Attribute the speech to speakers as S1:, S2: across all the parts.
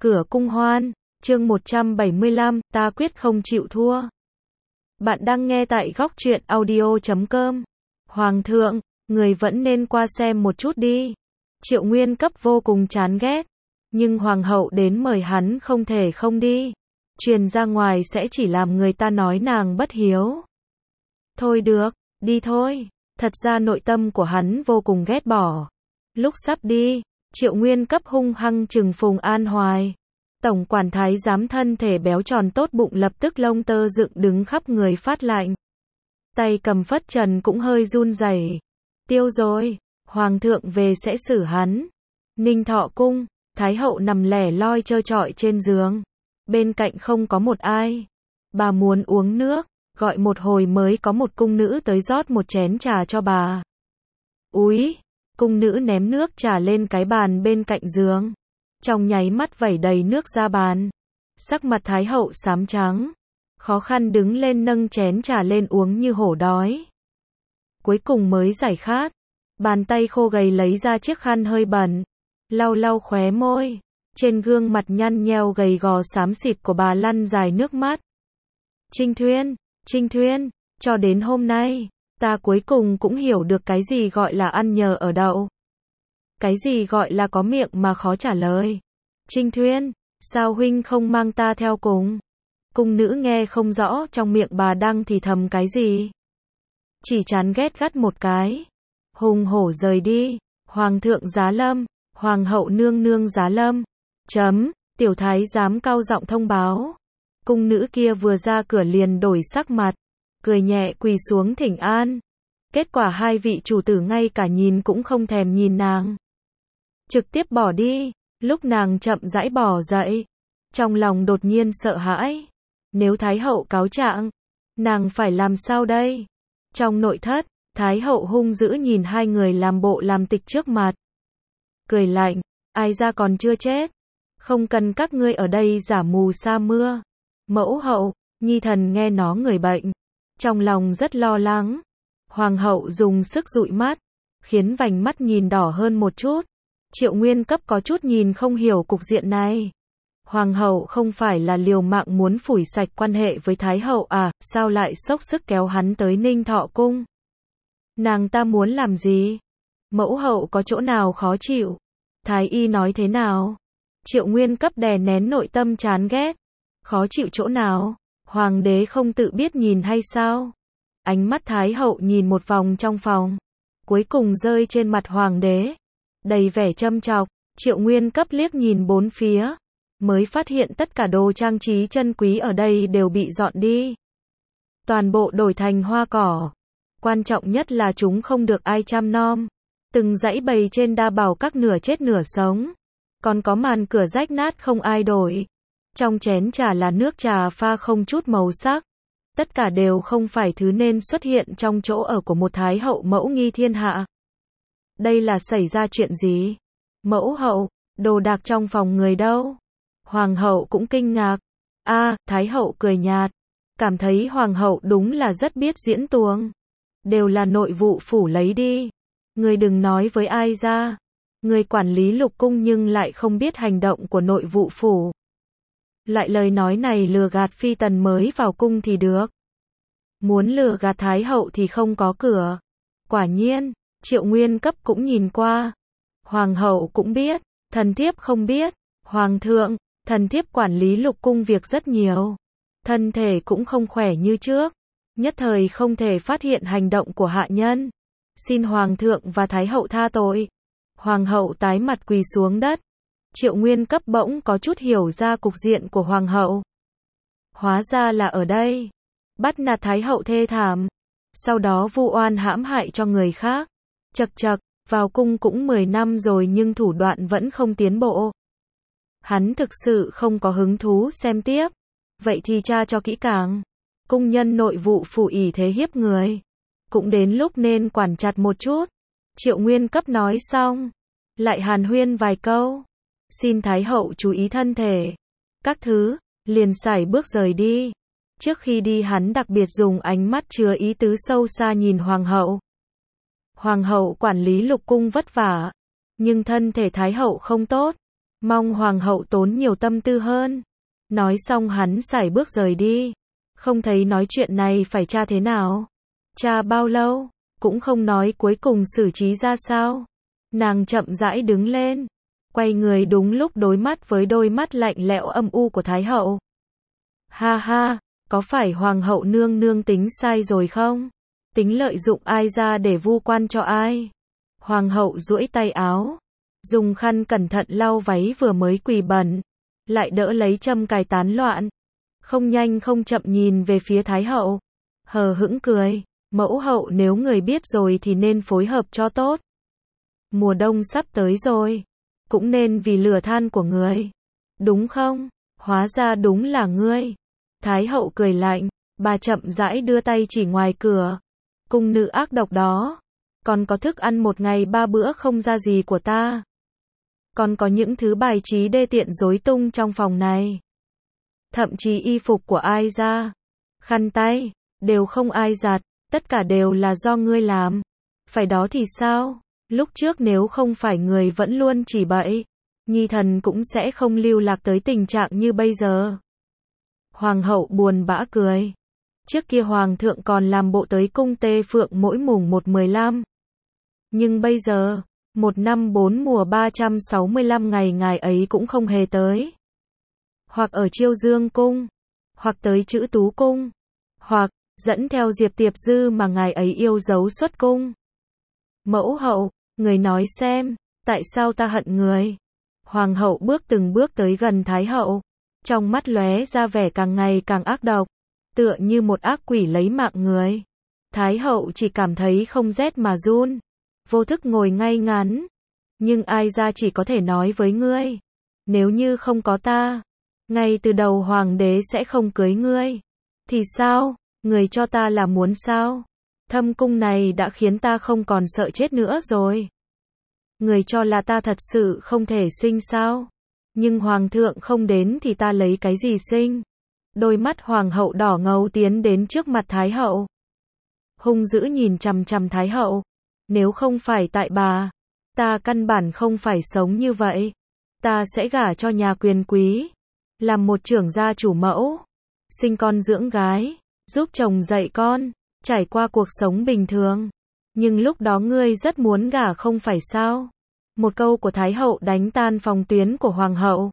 S1: Cửa cung hoan, chương 175, ta quyết không chịu thua. Bạn đang nghe tại góc truyện audio.com. Hoàng thượng, người vẫn nên qua xem một chút đi. Triệu Nguyên Cấp vô cùng chán ghét, nhưng hoàng hậu đến mời hắn không thể không đi. Truyền ra ngoài sẽ chỉ làm người ta nói nàng bất hiếu. Thôi được, đi thôi. Thật ra nội tâm của hắn vô cùng ghét bỏ. Lúc sắp đi, Triệu Nguyên Cấp hung hăng trừng Phùng An Hoài. Tổng quản thái giám thân thể béo tròn tốt bụng lập tức lông tơ dựng đứng khắp người phát lạnh. Tay cầm phất trần cũng hơi run rẩy. Tiêu rồi, hoàng thượng về sẽ xử hắn. Ninh Thọ cung, thái hậu nằm lẻ loi trơ trọi trên giường. Bên cạnh không có một ai. Bà muốn uống nước, gọi một hồi mới có một cung nữ tới rót một chén trà cho bà. Úi, cung nữ ném nước trà lên cái bàn bên cạnh giường. Trong nháy mắt vẩy đầy nước ra bàn. Sắc mặt thái hậu xám trắng. Khó khăn đứng lên nâng chén trà lên uống như hổ đói. Cuối cùng mới giải khát. Bàn tay khô gầy lấy ra chiếc khăn hơi bẩn. Lau lau khóe môi. Trên gương mặt nhăn nheo gầy gò xám xịt của bà lăn dài nước mắt. Trinh Thuyên, cho đến hôm nay, ta cuối cùng cũng hiểu được cái gì gọi là ăn nhờ ở đậu. Cái gì gọi là có miệng mà khó trả lời. Trinh Thuyên, sao huynh không mang ta theo cùng? Cung nữ nghe không rõ trong miệng bà đang thì thầm cái gì. Chỉ chán ghét gắt một cái. Hùng hổ rời đi. Hoàng thượng giá lâm. Hoàng hậu nương nương giá lâm. Tiểu thái giám cao giọng thông báo. Cung nữ kia vừa ra cửa liền đổi sắc mặt. Cười nhẹ quỳ xuống thỉnh an. Kết quả hai vị chủ tử ngay cả nhìn cũng không thèm nhìn nàng. Trực tiếp bỏ đi. Lúc nàng chậm rãi bỏ dậy, trong lòng đột nhiên sợ hãi. Nếu thái hậu cáo trạng, nàng phải làm sao đây? Trong nội thất, thái hậu hung dữ nhìn hai người làm bộ làm tịch trước mặt. Cười lạnh, ai ra còn chưa chết. Không cần các ngươi ở đây giả mù sa mưa. Mẫu hậu, nhi thần nghe nó người bệnh. Trong lòng rất lo lắng. Hoàng hậu dùng sức dụi mắt, khiến vành mắt nhìn đỏ hơn một chút. Triệu Nguyên Cấp có chút nhìn không hiểu cục diện này. Hoàng hậu không phải là liều mạng muốn phủi sạch quan hệ với thái hậu à, sao lại xốc sức kéo hắn tới Ninh Thọ cung? Nàng ta muốn làm gì? Mẫu hậu có chỗ nào khó chịu? Thái y nói thế nào? Triệu Nguyên Cấp đè nén nội tâm chán ghét. Khó chịu chỗ nào? Hoàng đế không tự biết nhìn hay sao? Ánh mắt thái hậu nhìn một vòng trong phòng, cuối cùng rơi trên mặt hoàng đế. Đầy vẻ châm chọc, Triệu Nguyên Cấp liếc nhìn bốn phía, mới phát hiện tất cả đồ trang trí chân quý ở đây đều bị dọn đi. Toàn bộ đổi thành hoa cỏ. Quan trọng nhất là chúng không được ai chăm nom. Từng dãy bày trên đa bảo các nửa chết nửa sống. Còn có màn cửa rách nát không ai đổi. Trong chén trà là nước trà pha không chút màu sắc. Tất cả đều không phải thứ nên xuất hiện trong chỗ ở của một thái hậu mẫu nghi thiên hạ. Đây là xảy ra chuyện gì? Mẫu hậu, đồ đạc trong phòng người đâu? Hoàng hậu cũng kinh ngạc. Thái hậu cười nhạt. Cảm thấy hoàng hậu đúng là rất biết diễn tuồng. Đều là nội vụ phủ lấy đi. Người đừng nói với ai ra. Người quản lý lục cung nhưng lại không biết hành động của nội vụ phủ. Loại lời nói này lừa gạt phi tần mới vào cung thì được. Muốn lừa gạt thái hậu thì không có cửa. Quả nhiên. Triệu Nguyên Cấp cũng nhìn qua. Hoàng hậu cũng biết, thần thiếp không biết. Hoàng thượng, thần thiếp quản lý lục cung việc rất nhiều. Thân thể cũng không khỏe như trước. Nhất thời không thể phát hiện hành động của hạ nhân. Xin hoàng thượng và thái hậu tha tội. Hoàng hậu tái mặt quỳ xuống đất. Triệu Nguyên Cấp bỗng có chút hiểu ra cục diện của hoàng hậu. Hóa ra là ở đây. Bắt nạt thái hậu thê thảm. Sau đó vu oan hãm hại cho người khác. Chậc, vào cung cũng 10 năm rồi nhưng thủ đoạn vẫn không tiến bộ. Hắn thực sự không có hứng thú xem tiếp. Vậy thì tra cho kỹ càng. Cung nhân nội vụ phủ ỷ thế hiếp người. Cũng đến lúc nên quản chặt một chút. Triệu Nguyên Cấp nói xong. Lại hàn huyên vài câu. Xin thái hậu chú ý thân thể. Các thứ, liền sải bước rời đi. Trước khi đi hắn đặc biệt dùng ánh mắt chứa ý tứ sâu xa nhìn hoàng hậu. Hoàng hậu quản lý lục cung vất vả, nhưng thân thể thái hậu không tốt. Mong hoàng hậu tốn nhiều tâm tư hơn. Nói xong hắn sải bước rời đi. Không thấy nói chuyện này phải tra thế nào. Tra bao lâu, cũng không nói cuối cùng xử trí ra sao. Nàng chậm rãi đứng lên, quay người đúng lúc đối mắt với đôi mắt lạnh lẽo âm u của Thái hậu. Ha ha, có phải hoàng hậu nương nương tính sai rồi không? Tính lợi dụng ai ra để vu quan cho ai? Hoàng hậu duỗi tay áo, dùng khăn cẩn thận lau váy vừa mới quỳ bẩn, lại đỡ lấy châm cài tán loạn. Không nhanh không chậm nhìn về phía Thái hậu, hờ hững cười, mẫu hậu nếu người biết rồi thì nên phối hợp cho tốt. Mùa đông sắp tới rồi, cũng nên vì lửa than của người, đúng không? Hóa ra đúng là ngươi. Thái hậu cười lạnh, bà chậm rãi đưa tay chỉ ngoài cửa. Cung nữ ác độc đó, còn có thức ăn một ngày 3 bữa không ra gì của ta. Còn có những thứ bài trí đê tiện rối tung trong phòng này. Thậm chí y phục của ai ra, khăn tay, đều không ai giặt, tất cả đều là do ngươi làm. Phải đó thì sao? Lúc trước nếu không phải người vẫn luôn chỉ bậy, nhi thần cũng sẽ không lưu lạc tới tình trạng như bây giờ. Hoàng hậu buồn bã cười. Trước kia hoàng thượng còn làm bộ tới cung Tê Phượng mỗi mùng 1-15. Nhưng bây giờ, 1 năm 4 mùa 365 ngày ngài ấy cũng không hề tới. Hoặc ở Chiêu Dương cung, hoặc tới Trữ Tú cung, hoặc dẫn theo Diệp Tiệp Dư mà ngài ấy yêu dấu xuất cung. Mẫu hậu, người nói xem, tại sao ta hận người? Hoàng hậu bước từng bước tới gần Thái hậu, trong mắt lóe ra vẻ càng ngày càng ác độc, tựa như một ác quỷ lấy mạng người. Thái hậu chỉ cảm thấy không rét mà run, vô thức ngồi ngay ngắn. Nhưng ai ra chỉ có thể nói với ngươi, nếu như không có ta, ngay từ đầu hoàng đế sẽ không cưới ngươi. Thì sao, người cho ta là muốn sao? Thâm cung này đã khiến ta không còn sợ chết nữa rồi. Người cho là ta thật sự không thể sinh sao? Nhưng hoàng thượng không đến thì ta lấy cái gì sinh? Đôi mắt hoàng hậu đỏ ngầu tiến đến trước mặt Thái hậu. Hung dữ nhìn chằm chằm Thái hậu. Nếu không phải tại bà, ta căn bản không phải sống như vậy. Ta sẽ gả cho nhà quyền quý, làm một trưởng gia chủ mẫu, sinh con dưỡng gái, giúp chồng dạy con, trải qua cuộc sống bình thường. Nhưng lúc đó ngươi rất muốn gả không phải sao? Một câu của Thái hậu đánh tan phòng tuyến của hoàng hậu.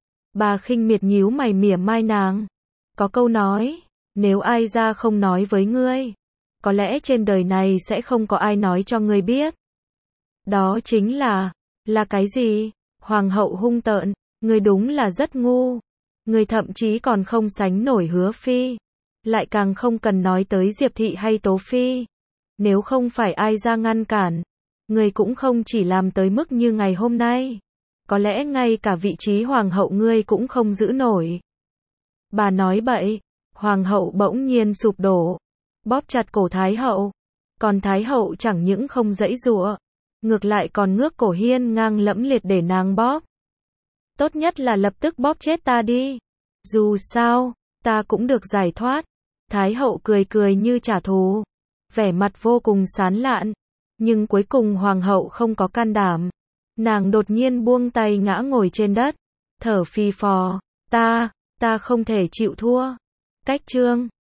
S1: Bà khinh miệt nhíu mày mỉa mai nàng. Có câu nói, nếu ai ra không nói với ngươi, có lẽ trên đời này sẽ không có ai nói cho ngươi biết. Đó chính là cái gì? Hoàng hậu hung tợn, ngươi đúng là rất ngu. Ngươi thậm chí còn không sánh nổi Hứa phi, lại càng không cần nói tới Diệp thị hay Tố phi. Nếu không phải ai ra ngăn cản, ngươi cũng không chỉ làm tới mức như ngày hôm nay. Có lẽ ngay cả vị trí hoàng hậu ngươi cũng không giữ nổi. Bà nói bậy. Hoàng hậu bỗng nhiên sụp đổ, bóp chặt cổ Thái hậu. Còn Thái hậu chẳng những không giãy giụa, ngược lại còn ngước cổ hiên ngang lẫm liệt để nàng bóp. Tốt nhất là lập tức bóp chết ta đi. Dù sao, ta cũng được giải thoát. Thái hậu cười cười như trả thù, vẻ mặt vô cùng sán lạn. Nhưng cuối cùng hoàng hậu không có can đảm. Nàng đột nhiên buông tay ngã ngồi trên đất, thở phì phò. Ta không thể chịu thua. Cách chương